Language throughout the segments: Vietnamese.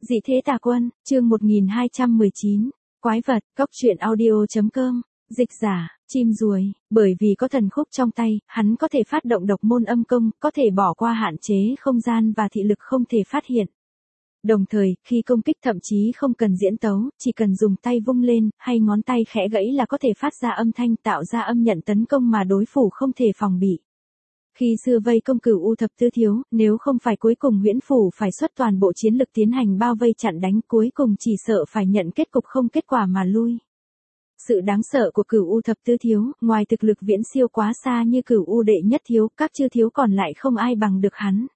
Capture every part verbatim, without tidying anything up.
Dị thế tà quân, chương một nghìn hai trăm mười chín, quái vật, cốc truyện audio.com, dịch giả, chim ruồi, bởi vì có thần khúc trong tay, hắn có thể phát động độc môn âm công, có thể bỏ qua hạn chế không gian và thị lực không thể phát hiện. Đồng thời, khi công kích thậm chí không cần diễn tấu, chỉ cần dùng tay vung lên, hay ngón tay khẽ gãy là có thể phát ra âm thanh tạo ra âm nhận tấn công mà đối thủ không thể phòng bị. Khi xưa vây công Cửu U thập tứ thiếu, nếu không phải cuối cùng Huyễn Phủ phải xuất toàn bộ chiến lực tiến hành bao vây chặn đánh, cuối cùng chỉ sợ phải nhận kết cục không kết quả mà lui. Sự đáng sợ của Cửu U thập tứ thiếu, ngoài thực lực viễn siêu quá xa như Cửu U đệ nhất thiếu, các chư thiếu còn lại không ai bằng được hắn.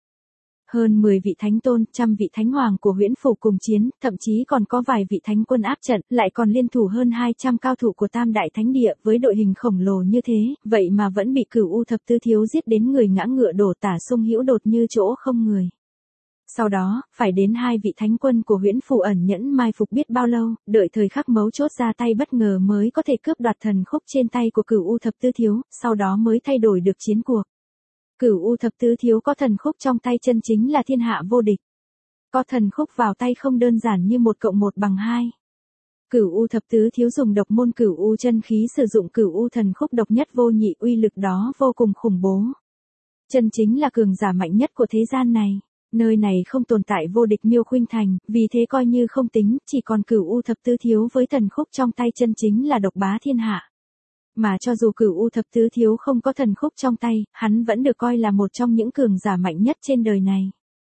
Hơn mười vị thánh tôn, trăm vị thánh hoàng của Huyễn Phủ cùng chiến, thậm chí còn có vài vị thánh quân áp trận, lại còn liên thủ hơn hai trăm cao thủ của Tam Đại Thánh Địa, với đội hình khổng lồ như thế, vậy mà vẫn bị Cửu U thập tứ thiếu giết đến người ngã ngựa đổ tả sung hữu đột như chỗ không người. Sau đó, phải đến hai vị thánh quân của Huyễn Phủ ẩn nhẫn mai phục biết bao lâu, đợi thời khắc mấu chốt ra tay bất ngờ mới có thể cướp đoạt thần khúc trên tay của Cửu U thập tứ thiếu, sau đó mới thay đổi được chiến cuộc. Cửu U thập tứ thiếu có thần khúc trong tay chân chính là thiên hạ vô địch. Có thần khúc vào tay không đơn giản như một cộng một bằng hai. Cửu U thập tứ thiếu dùng độc môn Cửu U chân khí sử dụng Cửu U thần khúc độc nhất vô nhị, uy lực đó vô cùng khủng bố. Chân chính là cường giả mạnh nhất của thế gian này. Nơi này không tồn tại vô địch Miêu Khuynh Thành, vì thế coi như không tính, chỉ còn Cửu U thập tứ thiếu với thần khúc trong tay chân chính là độc bá thiên hạ. Mà cho dù Cửu U thập tứ thiếu không có thần khúc trong tay, hắn vẫn được coi là một trong những cường giả mạnh nhất trên đời này.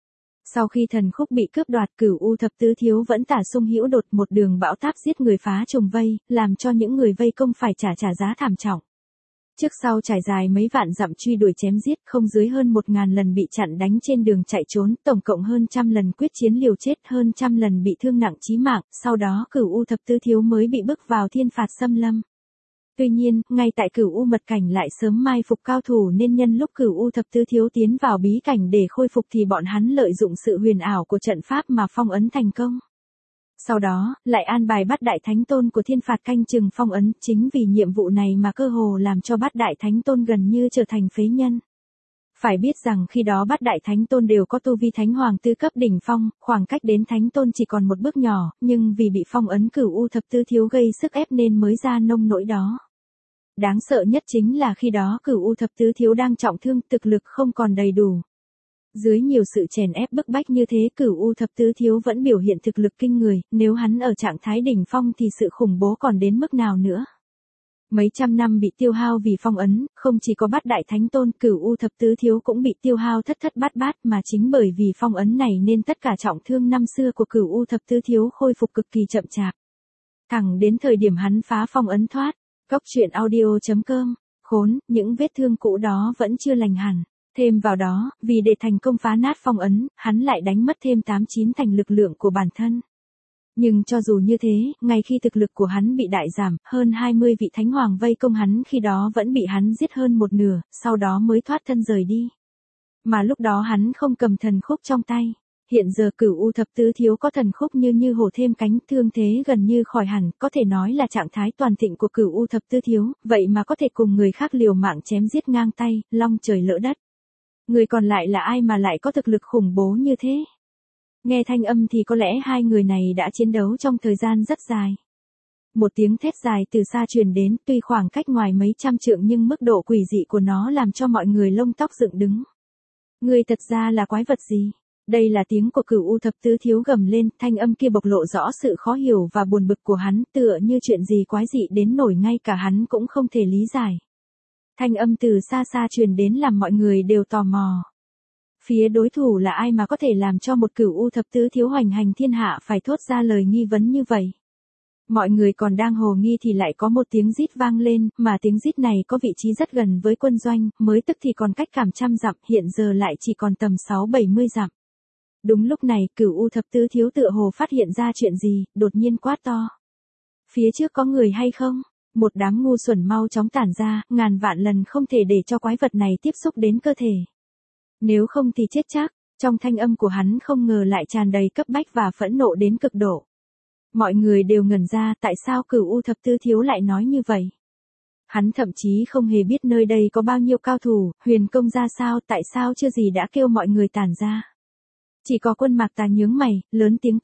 Sau khi thần khúc bị cướp đoạt, Cửu U thập tứ thiếu vẫn tả sung hữu đột một đường bão táp giết người phá trùng vây, làm cho những người vây công phải trả trả giá thảm trọng. Trước sau trải dài mấy vạn dặm truy đuổi chém giết, không dưới hơn một ngàn lần bị chặn đánh trên đường chạy trốn, tổng cộng hơn trăm lần quyết chiến liều chết, hơn trăm lần bị thương nặng chí mạng, sau đó Cửu U thập tứ thiếu mới bị bức vào thiên phạt xâm lâm. Tuy nhiên, ngay tại Cửu U mật cảnh lại sớm mai phục cao thủ nên nhân lúc Cửu U thập tứ thiếu tiến vào bí cảnh để khôi phục thì bọn hắn lợi dụng sự huyền ảo của trận pháp mà phong ấn thành công. Sau đó, lại an bài Bát Đại Thánh Tôn của thiên phạt canh chừng phong ấn, chính vì nhiệm vụ này mà cơ hồ làm cho Bát Đại Thánh Tôn gần như trở thành phế nhân. Phải biết rằng khi đó Bát Đại Thánh Tôn đều có tu vi Thánh Hoàng tứ cấp đỉnh phong, khoảng cách đến Thánh Tôn chỉ còn một bước nhỏ, nhưng vì bị phong ấn Cửu U thập tứ thiếu gây sức ép nên mới ra nông nỗi đó. Đáng sợ nhất chính là khi đó Cửu U thập tứ thiếu đang trọng thương, thực lực không còn đầy đủ. Dưới nhiều sự chèn ép bức bách như thế, Cửu U thập tứ thiếu vẫn biểu hiện thực lực kinh người, nếu hắn ở trạng thái đỉnh phong thì sự khủng bố còn đến mức nào nữa. Mấy trăm năm bị tiêu hao vì phong ấn, không chỉ có Bát Đại Thánh Tôn, Cửu U thập tứ thiếu cũng bị tiêu hao thất thất bát bát, mà chính bởi vì phong ấn này nên tất cả trọng thương năm xưa của Cửu U thập tứ thiếu khôi phục cực kỳ chậm chạp. Thẳng đến thời điểm hắn phá phong ấn thoát, cốc truyện audio.com, khốn, những vết thương cũ đó vẫn chưa lành hẳn. Thêm vào đó, vì để thành công phá nát phong ấn, hắn lại đánh mất thêm tám chín thành lực lượng của bản thân. Nhưng cho dù như thế, ngay khi thực lực của hắn bị đại giảm, hơn hai mươi vị thánh hoàng vây công hắn khi đó vẫn bị hắn giết hơn một nửa, sau đó mới thoát thân rời đi. Mà lúc đó hắn không cầm thần khúc trong tay. Hiện giờ Cửu U thập tứ thiếu có thần khúc như như hổ thêm cánh, thương thế gần như khỏi hẳn, có thể nói là trạng thái toàn thịnh của Cửu U thập tứ thiếu, vậy mà có thể cùng người khác liều mạng chém giết ngang tay, long trời lỡ đất. Người còn lại là ai mà lại có thực lực khủng bố như thế? Nghe thanh âm thì có lẽ hai người này đã chiến đấu trong thời gian rất dài. Một tiếng thét dài từ xa truyền đến, tuy khoảng cách ngoài mấy trăm trượng nhưng mức độ quỷ dị của nó làm cho mọi người lông tóc dựng đứng. Người thật ra là quái vật gì? Đây là tiếng của Cửu U thập tứ thiếu gầm lên, thanh âm kia bộc lộ rõ sự khó hiểu và buồn bực của hắn, tựa như chuyện gì quái dị đến nổi ngay cả hắn cũng không thể lý giải. Thanh âm từ xa xa truyền đến làm mọi người đều tò mò. Phía đối thủ là ai mà có thể làm cho một Cửu U thập tứ thiếu hoành hành thiên hạ phải thốt ra lời nghi vấn như vậy? Mọi người còn đang hồ nghi thì lại có một tiếng rít vang lên, mà tiếng rít này có vị trí rất gần với quân doanh, mới tức thì còn cách cảm trăm dặm, hiện giờ lại chỉ còn tầm sáu bảy mươi dặm. Đúng lúc này, Cửu U thập tứ thiếu tựa hồ phát hiện ra chuyện gì, đột nhiên quát to. Phía trước có người hay không? Một đám ngu xuẩn mau chóng tản ra, ngàn vạn lần không thể để cho quái vật này tiếp xúc đến cơ thể. Nếu không thì chết chắc. Trong thanh âm của hắn không ngờ lại tràn đầy cấp bách và phẫn nộ đến cực độ. Mọi người đều ngẩn ra, tại sao Cửu U thập tứ thiếu lại nói như vậy? Hắn thậm chí không hề biết nơi đây có bao nhiêu cao thủ, huyền công ra sao, tại sao chưa gì đã kêu mọi người tản ra. Chỉ có Quân Mạc Tà nhướng mày, lớn tiếng quát,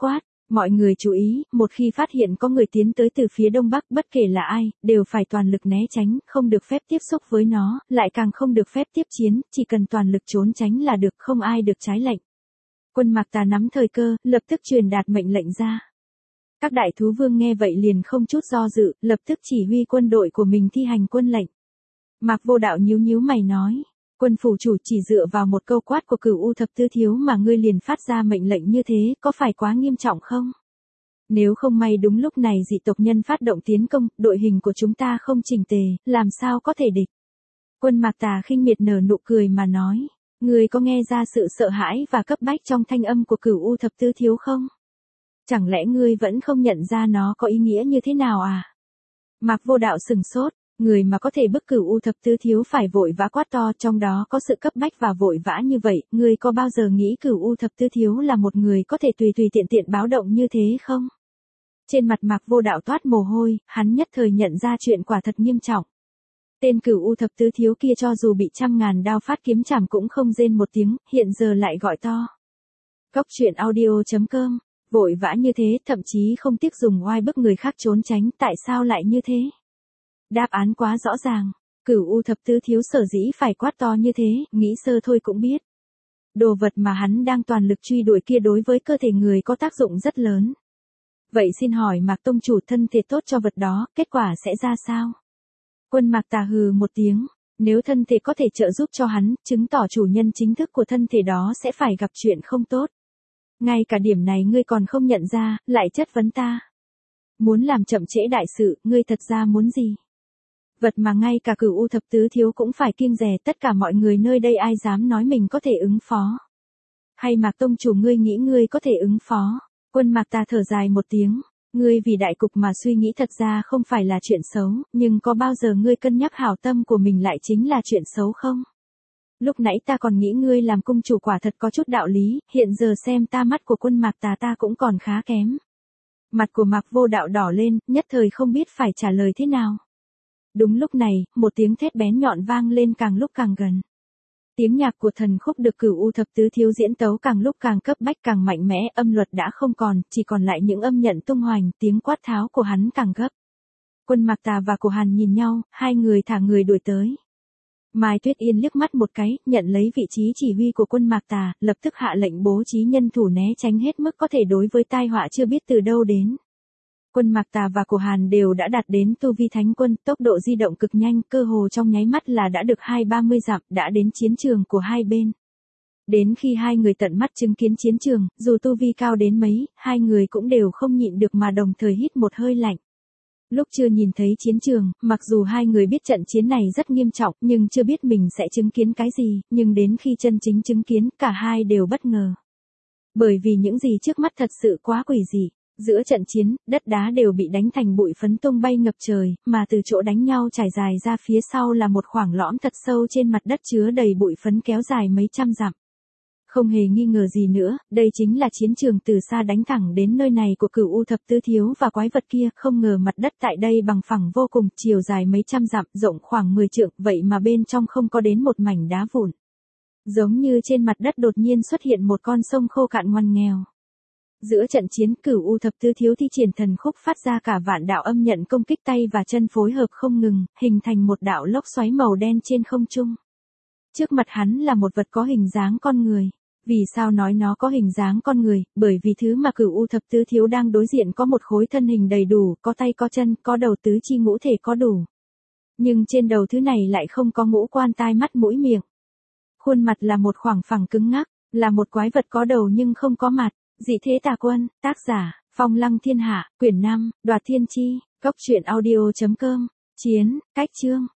Mọi người chú ý, một khi phát hiện có người tiến tới từ phía đông bắc, bất kể là ai, đều phải toàn lực né tránh, không được phép tiếp xúc với nó, lại càng không được phép tiếp chiến, chỉ cần toàn lực trốn tránh là được, không ai được trái lệnh. Quân Mạc Tà nắm thời cơ, lập tức truyền đạt mệnh lệnh ra. Các đại thú vương nghe vậy liền không chút do dự, lập tức chỉ huy quân đội của mình thi hành quân lệnh. Mạc Vô Đạo nhíu nhíu mày nói, quân phủ chủ chỉ dựa vào một câu quát của Cửu U Thập Tứ Thiếu mà ngươi liền phát ra mệnh lệnh như thế, có phải quá nghiêm trọng không? Nếu không may đúng lúc này dị tộc nhân phát động tiến công, đội hình của chúng ta không chỉnh tề, làm sao có thể địch? Quân Mạc Tà khinh miệt nở nụ cười mà nói, ngươi có nghe ra sự sợ hãi và cấp bách trong thanh âm của Cửu U Thập Tứ Thiếu không? Chẳng lẽ ngươi vẫn không nhận ra nó có ý nghĩa như thế nào à? Mạc Vô Đạo sừng sốt, người mà có thể bức Cửu U Thập Tứ Thiếu phải vội vã quát to, trong đó có sự cấp bách và vội vã như vậy, ngươi có bao giờ nghĩ Cửu U Thập Tứ Thiếu là một người có thể tùy tùy tiện tiện báo động như thế không? Trên mặt Mạc Vô Đạo toát mồ hôi, hắn nhất thời nhận ra chuyện quả thật nghiêm trọng. Tên Cửu U Thập Tứ Thiếu kia cho dù bị trăm ngàn đao phát kiếm chảm cũng không rên một tiếng, hiện giờ lại gọi to. Cốc truyện audio chấm com, vội vã như thế, thậm chí không tiếc dùng oai bức người khác trốn tránh, tại sao lại như thế? Đáp án quá rõ ràng, Cửu U Thập Tứ Thiếu sở dĩ phải quát to như thế, nghĩ sơ thôi cũng biết. Đồ vật mà hắn đang toàn lực truy đuổi kia đối với cơ thể người có tác dụng rất lớn. Vậy xin hỏi Mạc Tông chủ, thân thể tốt cho vật đó, kết quả sẽ ra sao? Quân Mạc Tà hừ một tiếng, nếu thân thể có thể trợ giúp cho hắn, chứng tỏ chủ nhân chính thức của thân thể đó sẽ phải gặp chuyện không tốt. Ngay cả điểm này ngươi còn không nhận ra, lại chất vấn ta. Muốn làm chậm trễ đại sự, ngươi thật ra muốn gì? Vật mà ngay cả Cửu U Thập Tứ Thiếu cũng phải kiêng dè, tất cả mọi người nơi đây ai dám nói mình có thể ứng phó? Hay Mạc Tông chủ ngươi nghĩ ngươi có thể ứng phó? Quân Mạc Tà thở dài một tiếng, ngươi vì đại cục mà suy nghĩ thật ra không phải là chuyện xấu, nhưng có bao giờ ngươi cân nhắc hảo tâm của mình lại chính là chuyện xấu không? Lúc nãy ta còn nghĩ ngươi làm cung chủ quả thật có chút đạo lý, hiện giờ xem ta mắt của Quân Mạc Tà ta cũng còn khá kém. Mặt của Mạc Vô Đạo đỏ lên, nhất thời không biết phải trả lời thế nào. Đúng lúc này, một tiếng thét bén nhọn vang lên càng lúc càng gần. Tiếng nhạc của thần khúc được Cửu U Thập Tứ Thiếu diễn tấu càng lúc càng cấp bách càng mạnh mẽ, âm luật đã không còn, chỉ còn lại những âm nhận tung hoành, tiếng quát tháo của hắn càng gấp. Quân Mạc Tà và Cổ Hàn nhìn nhau, hai người thả người đuổi tới. Mai Tuyết Yên liếc mắt một cái, nhận lấy vị trí chỉ huy của Quân Mạc Tà, lập tức hạ lệnh bố trí nhân thủ né tránh hết mức có thể đối với tai họa chưa biết từ đâu đến. Quân Mạc Tà và Cổ Hàn đều đã đạt đến tu vi thánh quân, tốc độ di động cực nhanh, cơ hồ trong nháy mắt là đã được hai ba mươi dặm, đã đến chiến trường của hai bên. Đến khi hai người tận mắt chứng kiến chiến trường, dù tu vi cao đến mấy, hai người cũng đều không nhịn được mà đồng thời hít một hơi lạnh. Lúc chưa nhìn thấy chiến trường, mặc dù hai người biết trận chiến này rất nghiêm trọng, nhưng chưa biết mình sẽ chứng kiến cái gì, nhưng đến khi chân chính chứng kiến, cả hai đều bất ngờ. Bởi vì những gì trước mắt thật sự quá quỷ dị. Giữa trận chiến, đất đá đều bị đánh thành bụi phấn tung bay ngập trời, mà từ chỗ đánh nhau trải dài ra phía sau là một khoảng lõm thật sâu trên mặt đất chứa đầy bụi phấn kéo dài mấy trăm dặm. Không hề nghi ngờ gì nữa, đây chính là chiến trường từ xa đánh thẳng đến nơi này của Cửu U Thập Tứ Thiếu và quái vật kia, không ngờ mặt đất tại đây bằng phẳng vô cùng, chiều dài mấy trăm dặm, rộng khoảng mười trượng, vậy mà bên trong không có đến một mảnh đá vụn. Giống như trên mặt đất đột nhiên xuất hiện một con sông khô cạn ngoằn nghèo. Giữa trận chiến, Cửu U Thập Tứ Thiếu thi triển thần khúc phát ra cả vạn đạo âm nhận công kích tay và chân phối hợp không ngừng, hình thành một đạo lốc xoáy màu đen trên không trung. Trước mặt hắn là một vật có hình dáng con người. Vì sao nói nó có hình dáng con người? Bởi vì thứ mà Cửu U Thập Tứ Thiếu đang đối diện có một khối thân hình đầy đủ, có tay có chân, có đầu tứ chi ngũ thể có đủ. Nhưng trên đầu thứ này lại không có ngũ quan tai mắt mũi miệng. Khuôn mặt là một khoảng phẳng cứng ngắc, là một quái vật có đầu nhưng không có mặt. Dị Thế Tà Quân, tác giả, Phong Lăng Thiên Hạ, quyển năm, Đoạt Thiên Chi, Cốc truyện audio chấm com, chiến, cách chương.